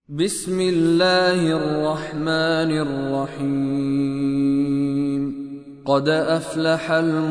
بسم الله الرحمن الرحيم. قد أفلح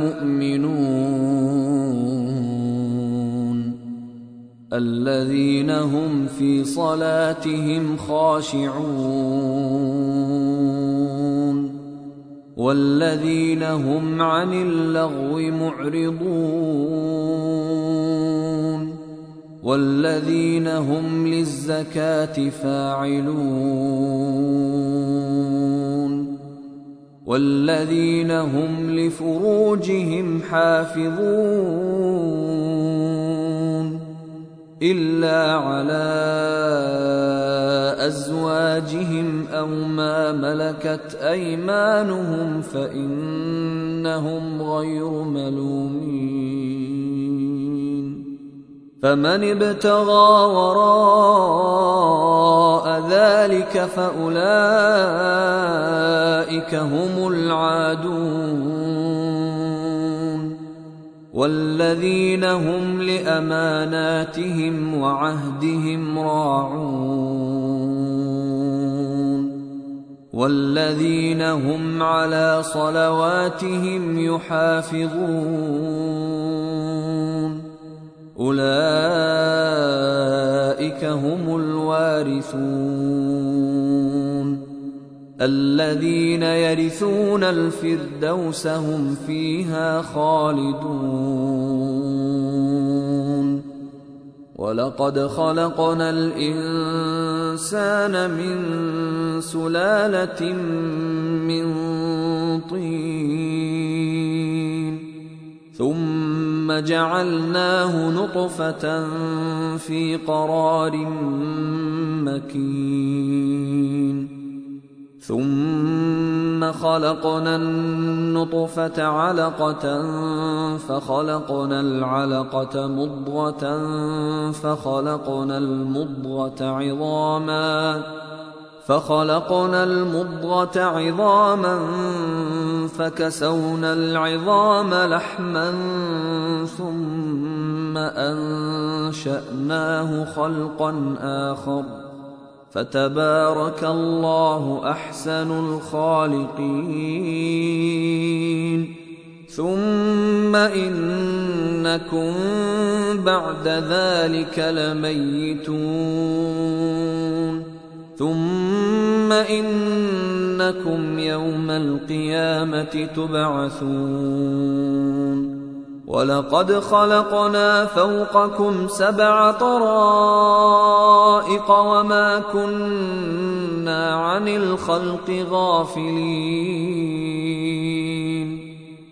المؤمنون الذين هم في صلاتهم خاشعون والذين هم عن اللغو معرضون والذين هم للزكاة فاعلون والذين هم لفروجهم حافظون إلا على أزواجهم أو ما ملكت أيمانهم فإنهم غير ملومين. فمن ابتغى وراء ذلك فأولئك هم العادون والذين هم لأماناتهم وعهدهم راعون والذين هم على صلواتهم يحافظون أولئك هم الوارثون الذين يرثون الفردوس هم فيها خالدون. ولقد خلقنا الإنسان من سلالة من طين ثم جعلناه نطفة في قرار مكين ثم خلقنا النطفة علقة فخلقنا العلقة مضغة فخلقنا المضغة عظاما فكسونا العظام لحما ثم أنشأناه خلقا آخر فتبارك الله أحسن الخالقين. ثم إنكم بعد ذلك لميتون ثم إنكم يوم القيامة تبعثون. ولقد خلقنا فوقكم 7 طرائق وما كنا عن الخلق غافلين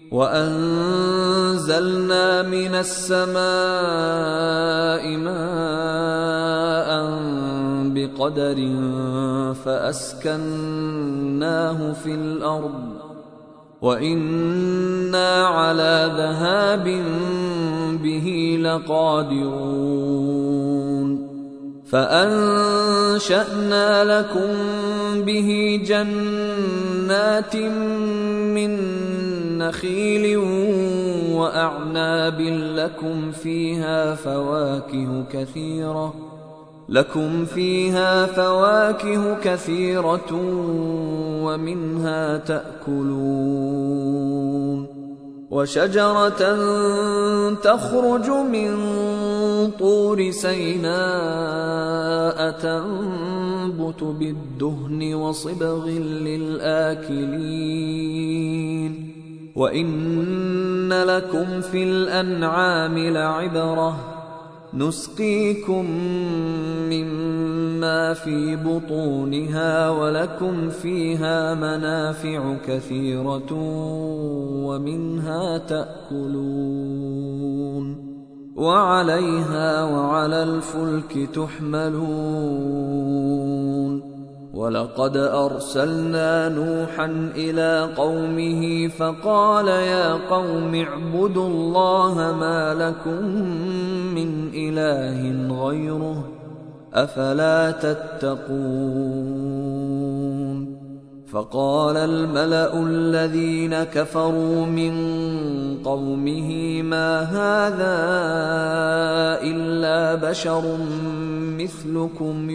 وأنزلنا من السماء ماء بقدر فأسكناه في الأرض وإنا على ذهاب به لقادرون. فأنشأنا لكم به جنات من نخيل وأعناب لكم فيها فواكه كثيرة ومنها تأكلون. وشجرة تخرج من طور سيناء تنبت بالدهن وصبغ للآكلين وإن لكم في الأنعام لعبرة نسقيكم مما في بطونها ولكم فيها منافع كثيرة ومنها تأكلون وعليها وعلى الفلك تحملون. ولقد أرسلنا نوحا إلى قومه فقال يا قوم اعبدوا الله ما لكم من إله غيره أفلا تتقون. فقال الملأ الذين كفروا من قومه ما هذا إلا بشر مثلكم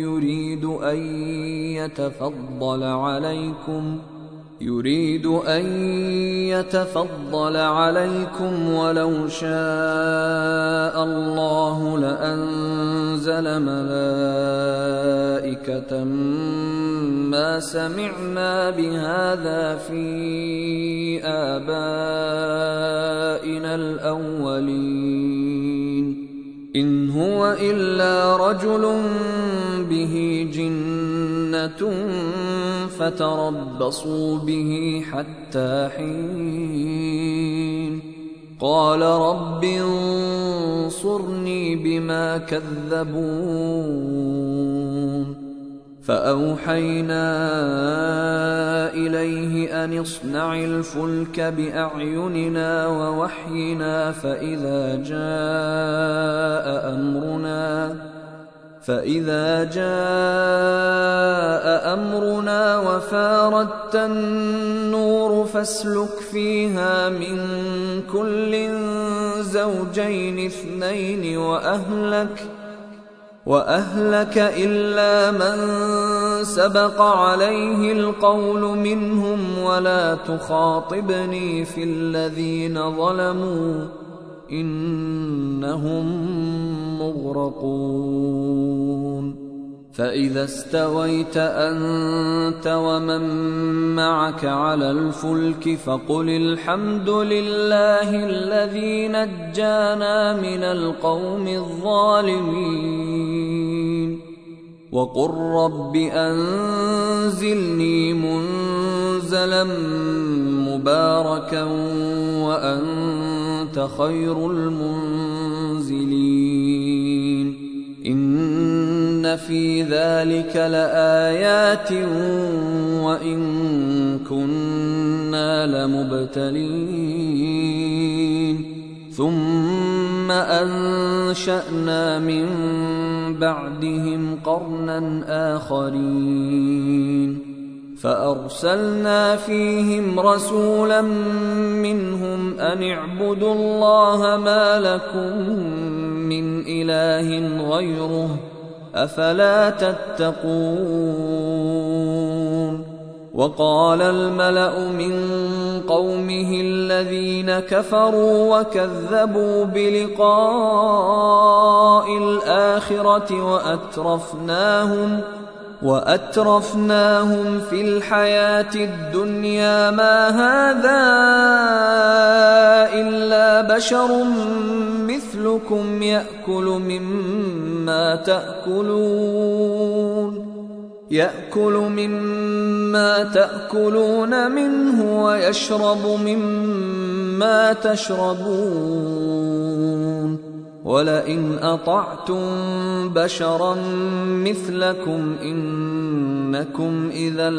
يريد أن يتفضل عليكم ولو شاء الله لأنزل ملائكة ما سمعنا بهذا في آبائنا الأولين إن هو إلا رجل به جنة فتربصوا به حتى حين قال رب انصرني بما كذبون فأوحينا إليه أن اصنع الفلك بأعيننا ووحينا فإذا جاء أمرنا وفاردت النور فاسلك فيها من كل زوجين اثنين وأهلك إلا من سبق عليه القول منهم ولا تخاطبني في الذين ظلموا إنهم مغرقون فإذا استويت أنت ومن معك على الفلك فقل الحمد لله الذي نجانا من القوم الظالمين وقل رب أنزلني منزلا مباركا وأنت خير المنزلين إن في ذلك لآيات وإن كنا لمبتلين ثم أنشأنا من بعدهم قرنا آخرين فأرسلنا فيهم رسولا منهم أن اعبدوا الله ما لكم من إله غيره أفلا تتقون وقال الملأ من قومه الذين كفروا وكذبوا بلقاء الآخرة وأترفناهم في الحياة الدنيا ما هذا إلا بشر مثلكم يأكل مما تأكلون منه ويشرب مما تشربون ولئن أطعتم بشرا مثلكم إنكم إذا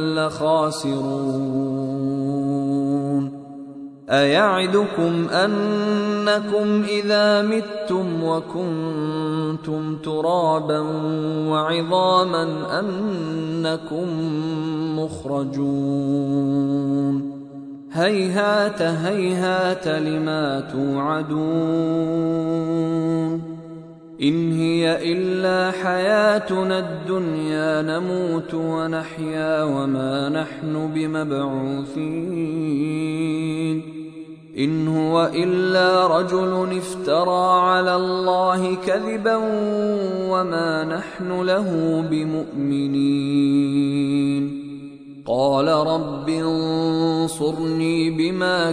لخاسرون أيعدكم أنكم إذا متم وكنتم ترابا وعظاما أنكم مخرجون هيهات هيهات لما توعدون إن هي إلا حياتنا الدنيا نموت ونحيا وما نحن بمبعوثين إن هو إلا رجل افترى على الله كذبا وما نحن له بمؤمنين قال رب انصرني بما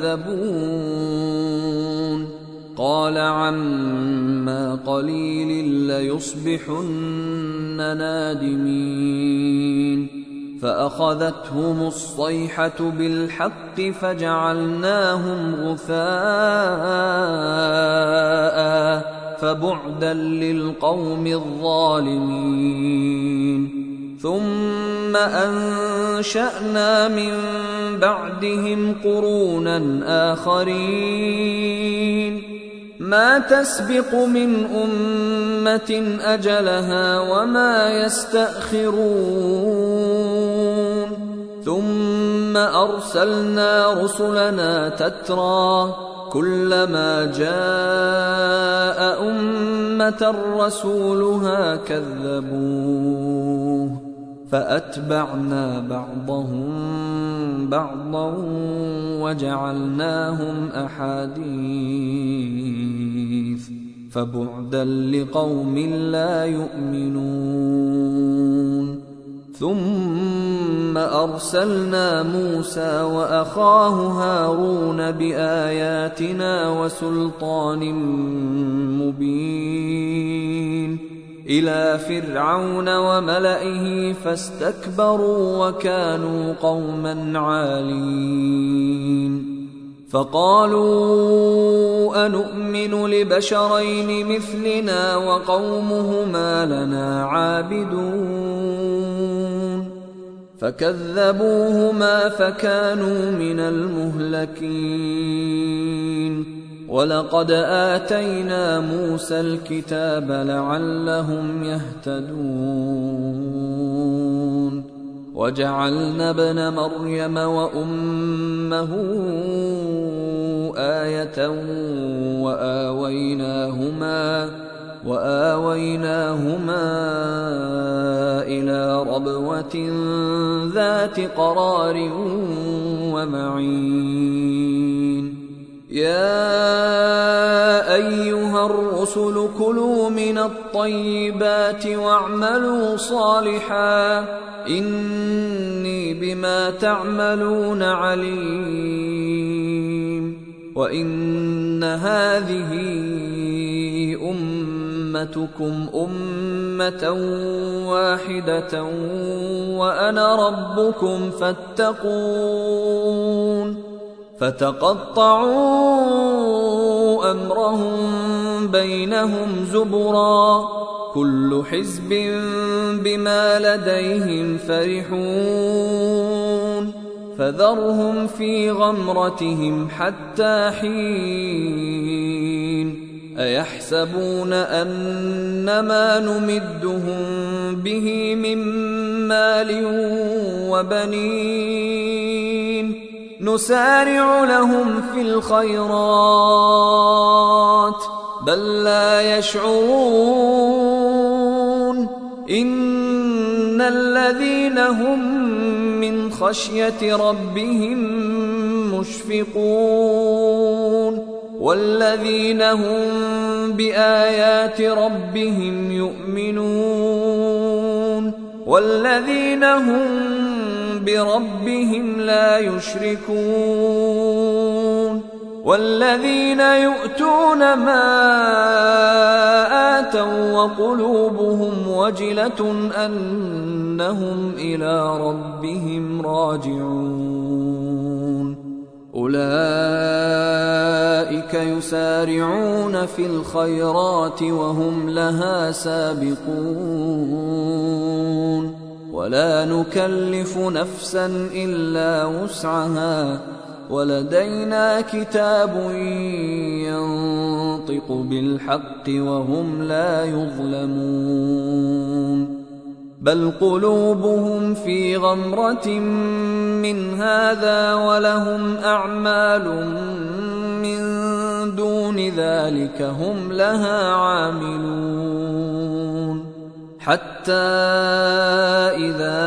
كذبون قال عما قليل ليصبحن نادمين فأخذتهم الصيحة بالحق فجعلناهم غثاء فبعدا للقوم الظالمين ثم أنشأنا من بعدهم قرونا آخرين ما تسبق من أمة أجلها وما يستأخرون ثم أرسلنا رسلنا تترى كلما جاء أمة رسولها كذبوه فأتبعنا بعضهم بعضا وجعلناهم أحاديث فبعدا لقوم لا يؤمنون. ثم أرسلنا موسى وأخاه هارون بآياتنا وسلطان مبين إلى فرعون وملئه فاستكبروا وكانوا قوما عالين. فقالوا أنؤمن لبشرين مثلنا وقومهما لنا عابدون فكذبوهما فكانوا من المهلكين. ولقد آتينا موسى الكتاب لعلهم يهتدون وجعلنا ابن مريم وأمه آية وآويناهما إلى ربوة ذات قرار ومعين. يا أيها الرسل كلوا من الطيبات واعملوا صالحا إني بما تعملون عليم. وإن هذه أمتكم أمة واحدة وأنا ربكم فاتقون. فتقطعوا أمرهم بينهم زبرا كل حزب بما لديهم فرحون. فذرهم في غمرتهم حتى حين. أيحسبون أنما نمدهم به من مال وبنين نسارع لهم في الخيرات بل لا يشعرون. إن الذين هم من خشية ربهم مشفقون والذين هم بآيات ربهم يؤمنون والذين هم بربهم لا يشركون والذين يؤتون ما آتوا وقلوبهم وجلة أنهم إلى ربهم راجعون. أولئك يسارعون في الخيرات وهم لها سابقون ولا نكلف نفسا إلا وسعها ولدينا كتاب ينطق بالحق وهم لا يظلمون. بل قلوبهم في غمرة من هذا ولهم أعمال من دون ذلك هم لها عاملون. حتى إذا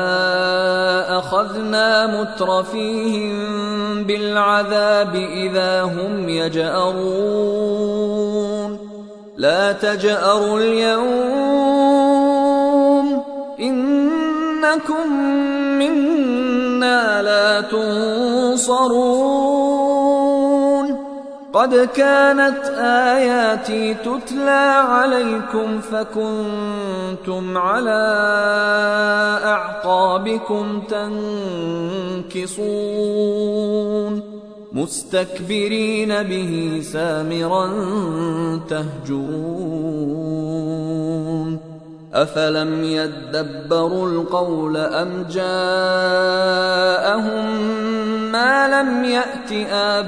أخذنا مترفيهم بالعذاب إذا هم يجأرون. لا تجأروا اليوم إنكم منا لا تنصرون. قد كانت آياتي تتلى عليكم فكنتم على أعقابكم تنكصون مستكبرين به سامرا تهجرون. أفلم يدبروا القول أم جاءهم ما لم يأت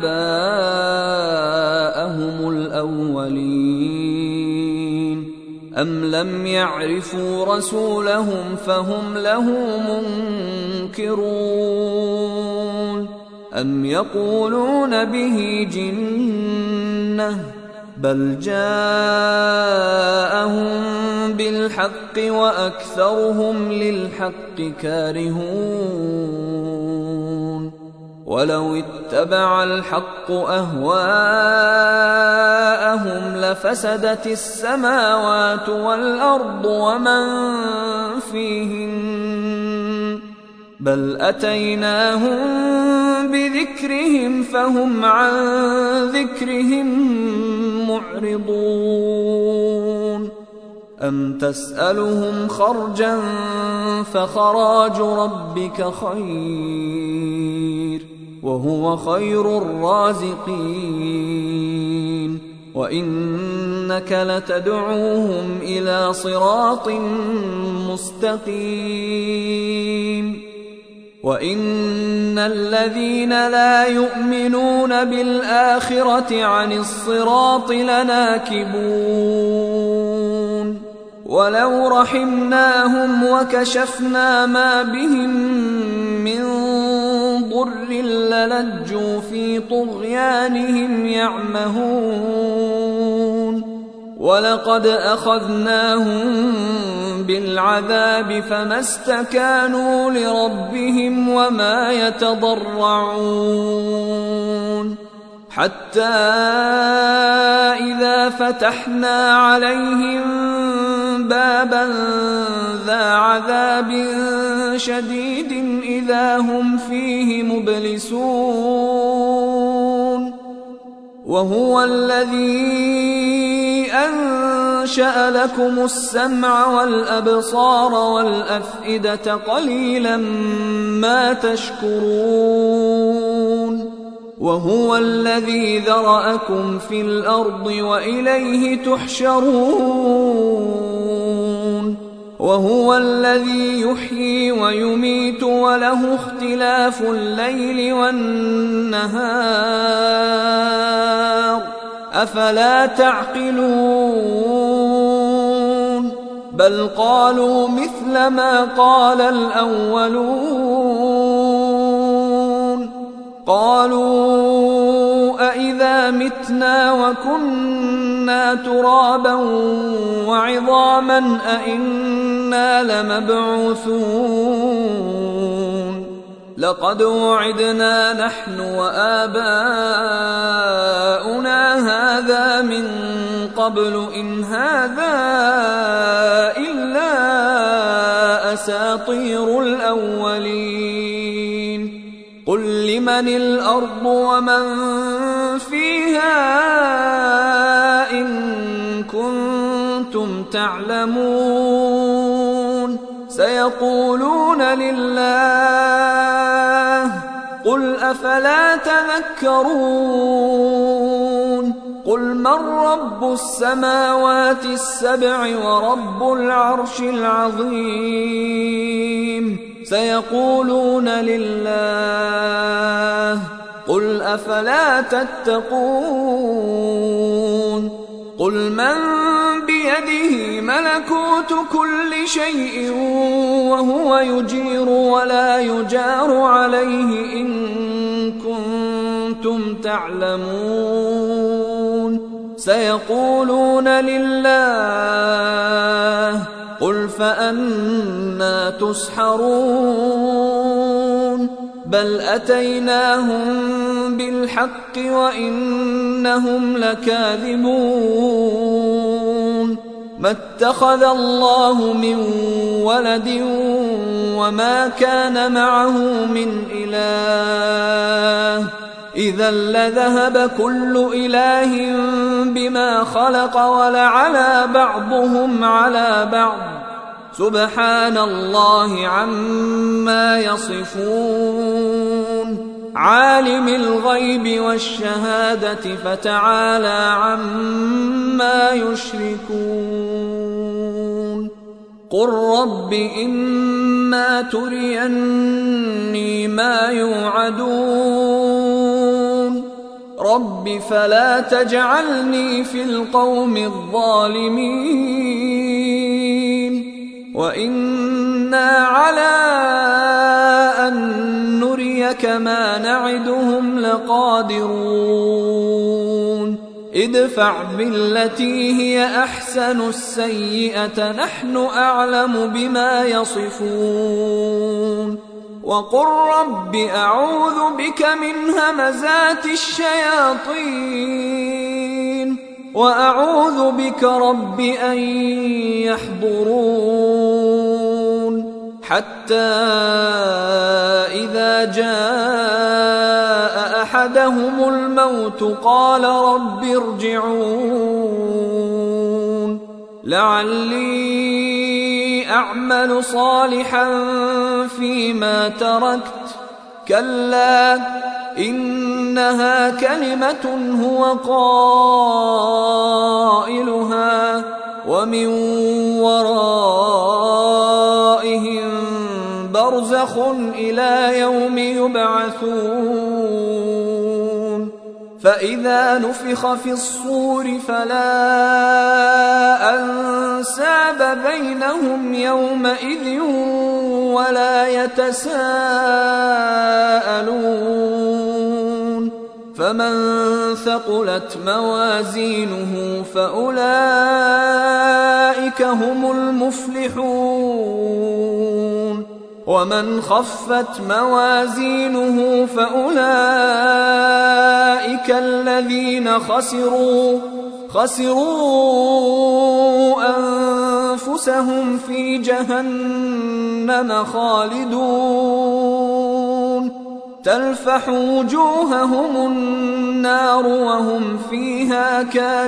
آباءهم الأولين أم لم يعرفوا رسولهم فهم له منكرون أم يقولون به جنة بل جاءهم بالحق وأكثرهم للحق كارهون ولو اتبع الحق أهواءهم لفسدت السماوات والأرض ومن فيهن بل أتيناهم بذكرهم فهم عن ذكرهم معرضون أم تسألهم خرجا فخراج ربك خير وهو خير الرازقين وإنك لتدعوهم إلى صراط مستقيم وإن الذين لا يؤمنون بالآخرة عن الصراط لناكبون ولو رحمناهم وكشفنا ما بهم من ضر للجوا في طغيانهم يعمهون ولقد أخذناهم بالعذاب فما استكانوا لربهم وما يتضرعون حتى إذا فتحنا عليهم بابا ذا عذاب شديد إذا هم فيه مبلسون وهو الذي أنشأ لكم السمع والأبصار والأفئدة قليلا ما تشكرون وهو الذي ذرأكم في الأرض وإليه تحشرون وهو الذي يحيي ويميت وله اختلاف الليل والنهار أفلا تعقلون بل قالوا مثل ما قال الأولون قالوا أإذا متنا وكنا ترابا وعظاما أإنا لمبعوثون لقد وعدنا نحن وآباؤنا هذا من قبل إن هذا إلا أساطير الأولين قل لمن الأرض ومن فيها إن كنتم تعلمون سيقولون لله قل أفلا تذكرون قل من رب السماوات السبع ورب العرش العظيم سيقولون لله قل أفلا تتقون قل من بيده ملكوت كل شيء وهو يجير ولا يجار عليه إن كنتم تعلمون سيقولون لله قل فأنى تسحرون بل أتيناهم بالحق وإنهم لكاذبون ما اتخذ الله من ولد وما كان معه من إله إذا لذهب كل إله بما خلق ولعلى بعضهم على بعض سبحان الله عما يصفون عالم الغيب والشهادة فتعالى عما يشركون قل رب إما تريني ما يوعدون رب فلا تجعلني في القوم الظالمين وإنا على أن نريك ما نعدهم لقادرون ادفع بالتي هي أحسن السيئة نحن أعلم بما يصفون وقل رب أعوذ بك من همزات الشياطين وأعوذ بك رب أن يحضرون حتى إذا جاء أحدهم الموت قال رب ارجعون لعلي أعمل صالحا فيما تركت كلا إنها كلمة هو قائلها ومن ورائهم برزخ إلى يوم يبعثون فإذا نفخ في الصور فلا أنساب بينهم يومئذ ولا يتساءلون فمن ثقلت موازينه فأولئك هم المفلحون ومن خفت موازينه فأولئك الذين خسروا أنفسهم في جهنم خالدون تلفح وجوههم النار وهم فيها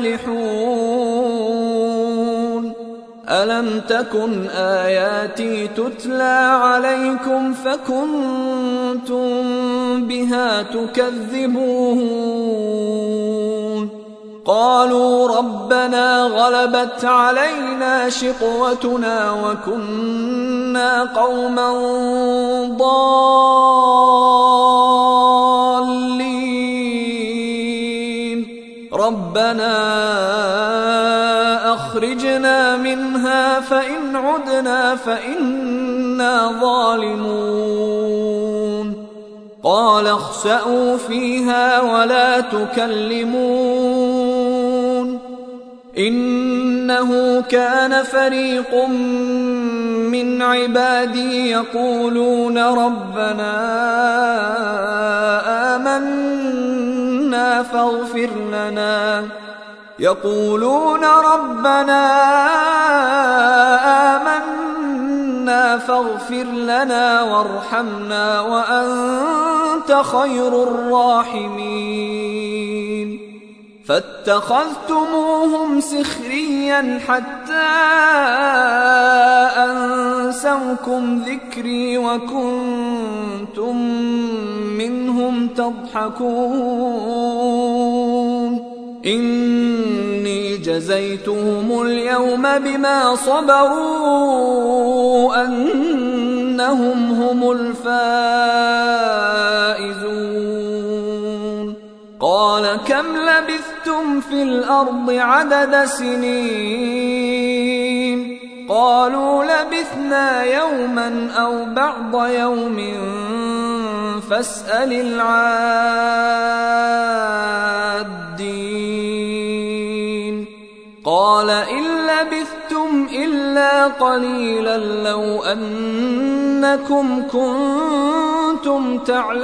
كالحون ألم تكن آياتي تتلى عليكم فكنتم بها تكذبون قالوا ربنا غلبت علينا شقوتنا وكنا قوما ضالين ربنا أخرجنا منها فإن عدنا فإنا ظالمون قال اخسئوا فيها ولا تكلمون إنه كان فريق من عبادي يقولون ربنا آمنا فاغفر لنا وارحمنا وأنت خير الراحمين فاتخذتموهم سخريا حتى أنسوكم ذكري وكنتم منهم تضحكون إني جزيتهم اليوم بما صبروا أنهم هم الفائزون قال كم لبثتم في الأرض عدد سنين قالوا لبثنا يوما أو بعض يوم فاسأل العادين قال إن لبثتم إلا قليلا لو أنكم كنتم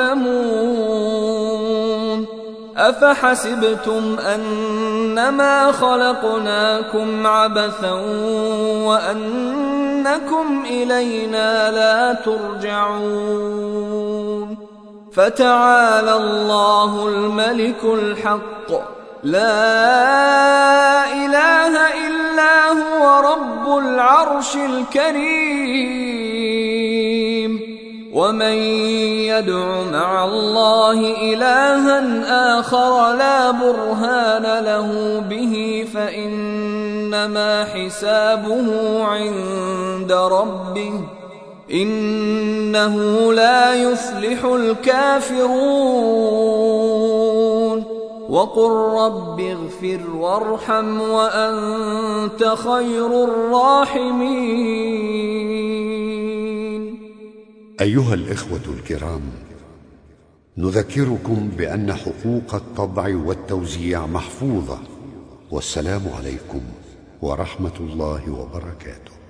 تعلمون أفحسبتم أنما خلقناكم عبثا وأنكم إلينا لا ترجعون فتعالى الله الملك الحق لا إله إلا هو رب العرش الكريم ومن يدع مع الله إلها آخر لا برهان له به فإنما حسابه عند ربه إنه لا يفلح الكافرون وقل رب اغفر وارحم وأنت خير الراحمين. أيها الإخوة الكرام، نذكركم بأن حقوق الطبع والتوزيع محفوظة. والسلام عليكم ورحمة الله وبركاته.